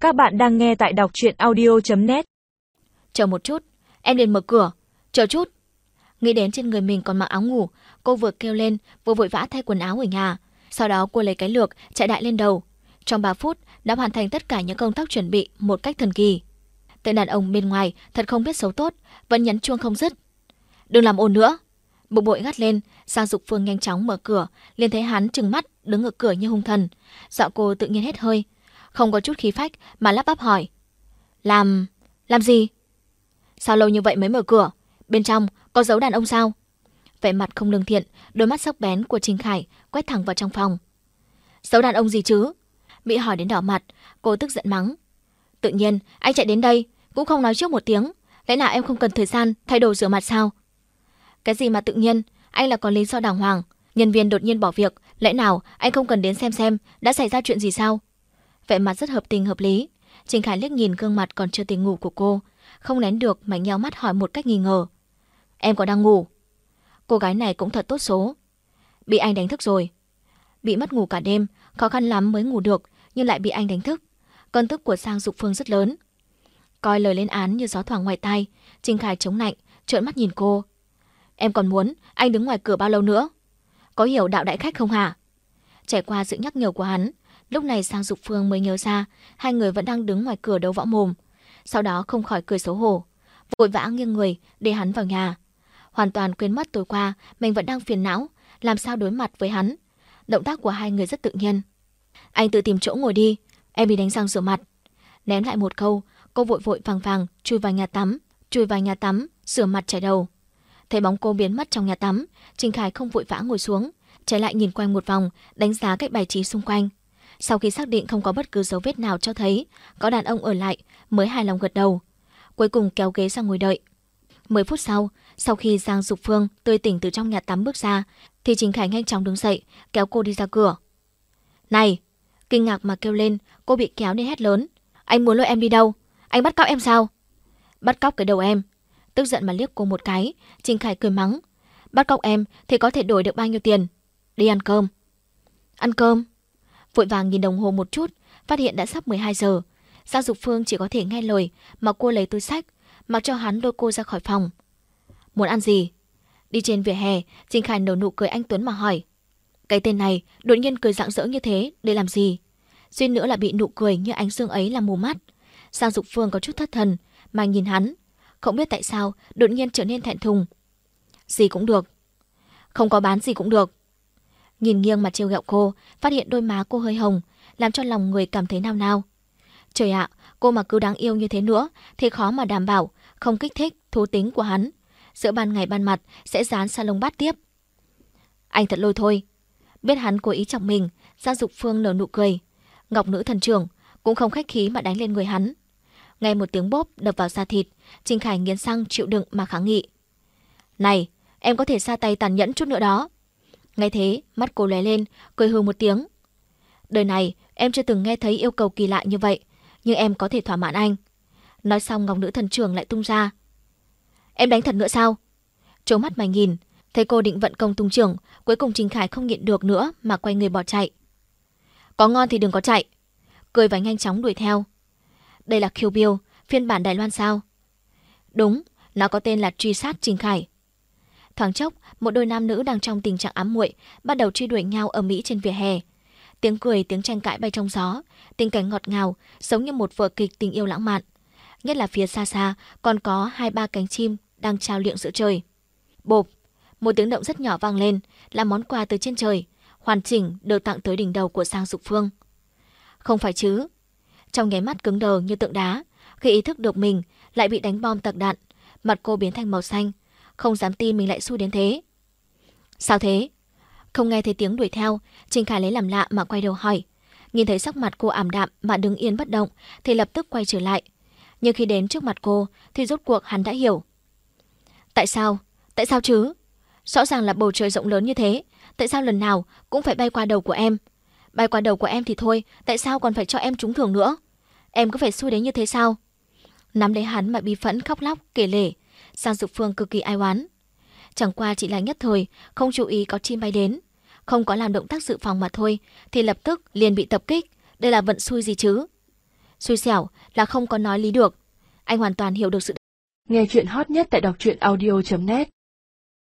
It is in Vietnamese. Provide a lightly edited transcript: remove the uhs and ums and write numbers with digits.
Các bạn đang nghe tại đọc truyện audio.net. Chờ một chút, em liền mở cửa. Chờ chút. Nghĩ đến trên người mình còn mặc áo ngủ, cô vừa kêu lên vừa vội vã thay quần áo ở nhà. Sau đó cô lấy cái lược chạy đại lên đầu. Trong 3 phút đã hoàn thành tất cả những công tác chuẩn bị một cách thần kỳ. Tên đàn ông bên ngoài thật không biết xấu tốt, vẫn nhấn chuông không dứt. Đừng làm ồn nữa. Bực bội gắt lên, Giang Dục Phương nhanh chóng mở cửa, liền thấy hắn trừng mắt đứng ở cửa như hung thần. Giọng cô tự nhiên hết hơi, không có chút khí phách mà lắp bắp hỏi: Làm gì? Sao lâu như vậy mới mở cửa? Bên trong có giấu đàn ông sao? Vẻ mặt không lương thiện, đôi mắt sắc bén của Trình Khải quét thẳng vào trong phòng. Giấu đàn ông gì chứ? Bị hỏi đến đỏ mặt, cô tức giận mắng: Tự nhiên anh chạy đến đây cũng không nói trước một tiếng, lẽ nào em không cần thời gian thay đồ rửa mặt sao? Cái gì mà tự nhiên, anh là có lý do đàng hoàng. Nhân viên đột nhiên bỏ việc, lẽ nào anh không cần đến xem đã xảy ra chuyện gì sao? Vẻ mặt rất hợp tình hợp lý. Trình Khải liếc nhìn gương mặt còn chưa tỉnh ngủ của cô, không nén được mà nheo mắt hỏi một cách nghi ngờ: Em có đang ngủ? Cô gái này cũng thật tốt số. Bị anh đánh thức rồi. Bị mất ngủ cả đêm, khó khăn lắm mới ngủ được, nhưng lại bị anh đánh thức. Cơn tức của Giang Dục Phương rất lớn. Coi lời lên án như gió thoảng ngoài tai, Trình Khải chống nạnh, trợn mắt nhìn cô. Em còn muốn anh đứng ngoài cửa bao lâu nữa? Có hiểu đạo đại khách không hả? Trải qua sự nhắc nhở của hắn, lúc này Giang Dục Phương mới nhớ ra hai người vẫn đang đứng ngoài cửa đấu võ mồm. Sau đó không khỏi cười xấu hổ, vội vã nghiêng người để hắn vào nhà. Hoàn toàn quên mất tối qua mình vẫn đang phiền não làm sao đối mặt với hắn. Động tác của hai người rất tự nhiên. Anh tự tìm chỗ ngồi đi, em đi đánh răng rửa mặt. Ném lại một câu, cô vội vội vàng vàng chui vào nhà tắm, rửa mặt chải đầu. Thấy bóng cô biến mất trong nhà tắm, Trình Khải không vội vã ngồi xuống, trái lại nhìn quanh một vòng, đánh giá cách bài trí xung quanh. Sau khi xác định không có bất cứ dấu vết nào cho thấy có đàn ông ở lại, mới hài lòng gật đầu. Cuối cùng kéo ghế ra ngồi đợi. 10 phút sau khi Giang Dục Phương tươi tỉnh từ trong nhà tắm bước ra, thì Trình Khải nhanh chóng đứng dậy, kéo cô đi ra cửa. Này! Kinh ngạc mà kêu lên, cô bị kéo nên hét lớn: Anh muốn lôi em đi đâu? Anh bắt cóc em sao? Bắt cóc cái đầu em. Tức giận mà liếc cô một cái, Trình Khải cười mắng: Bắt cóc em thì có thể đổi được bao nhiêu tiền? Đi ăn cơm. Ăn cơm? Vội vàng nhìn đồng hồ một chút, phát hiện đã sắp 12 giờ. Giang Dục Phương chỉ có thể nghe lời mà cô lấy túi xách, mặc cho hắn lôi cô ra khỏi phòng. Muốn ăn gì? Đi trên vỉa hè, Trình Khải nở nụ cười anh tuấn mà hỏi. Cái tên này đột nhiên cười rạng rỡ như thế để làm gì? Suýt nữa là bị nụ cười như ánh dương ấy làm mù mắt. Giang Dục Phương có chút thất thần mà nhìn hắn, không biết tại sao đột nhiên trở nên thẹn thùng. Gì cũng được. Không có bán gì cũng được. Nhìn nghiêng mà trêu ghẹo cô, phát hiện đôi má cô hơi hồng, làm cho lòng người cảm thấy nao nao. Trời ạ, cô mà cứ đáng yêu như thế nữa thì khó mà đảm bảo không kích thích thú tính của hắn. Giữa ban ngày ban mặt sẽ dán salon bát tiếp. Anh thật lôi thôi. Biết hắn cố ý chọc mình, Giang Dục Phương nở nụ cười. Ngọc nữ thần trưởng cũng không khách khí mà đánh lên người hắn. Nghe một tiếng bốp đập vào da thịt, Trình Khải nghiến răng chịu đựng mà kháng nghị. Này, em có thể ra tay tàn nhẫn chút nữa đó. Nghe thế, mắt cô lóe lên, cười hừ một tiếng. Đời này em chưa từng nghe thấy yêu cầu kỳ lạ như vậy, nhưng em có thể thỏa mãn anh. Nói xong Ngọc nữ thần trưởng lại tung ra. Em đánh thật nữa sao? Trố mắt mà nhìn, thấy cô định vận công tung trưởng, cuối cùng Trình Khải không nhịn được nữa mà quay người bỏ chạy. Có ngon thì đừng có chạy. Cười và nhanh chóng đuổi theo. Đây là Kill Bill, phiên bản Đài Loan sao? Đúng, nó có tên là Truy sát Trình Khải. Thoáng chốc, một đôi nam nữ đang trong tình trạng ám muội bắt đầu truy đuổi nhau ở Mỹ trên vỉa hè. Tiếng cười, tiếng tranh cãi bay trong gió, tình cảnh ngọt ngào, giống như một vở kịch tình yêu lãng mạn. Nhất là phía xa xa còn có 2-3 cánh chim đang trao liệng giữa trời. Bộp, một tiếng động rất nhỏ vang lên, là món quà từ trên trời, hoàn chỉnh được tặng tới đỉnh đầu của Giang Dục Phương. Không phải chứ? Trong nháy mắt cứng đờ như tượng đá, khi ý thức được mình lại bị đánh bom tạc đạn, mặt cô biến thành màu xanh, không dám tin mình lại xui đến thế. Sao thế? Không nghe thấy tiếng đuổi theo, Trình Khải lấy làm lạ mà quay đầu hỏi. Nhìn thấy sắc mặt cô ảm đạm mà đứng yên bất động thì lập tức quay trở lại. Nhưng khi đến trước mặt cô thì rốt cuộc hắn đã hiểu. Tại sao? Tại sao chứ? Rõ ràng là bầu trời rộng lớn như thế, tại sao lần nào cũng phải bay qua đầu của em? Bay qua đầu của em thì thôi, tại sao còn phải cho em trúng thưởng nữa? Em cứ phải xui đến như thế sao? Nắm lấy hắn mà bi phẫn khóc lóc kể lể, Giang Dục Phương cực kỳ ai oán. Chẳng qua chỉ là nhất thời, không chú ý có chim bay đến, không có làm động tác dự phòng mà thôi, thì lập tức liền bị tập kích. Đây là vận xui gì chứ? Xui xẻo là không có nói lý được. Anh hoàn toàn hiểu được sự. Nghe chuyện hot nhất tại đọc truyện audio.net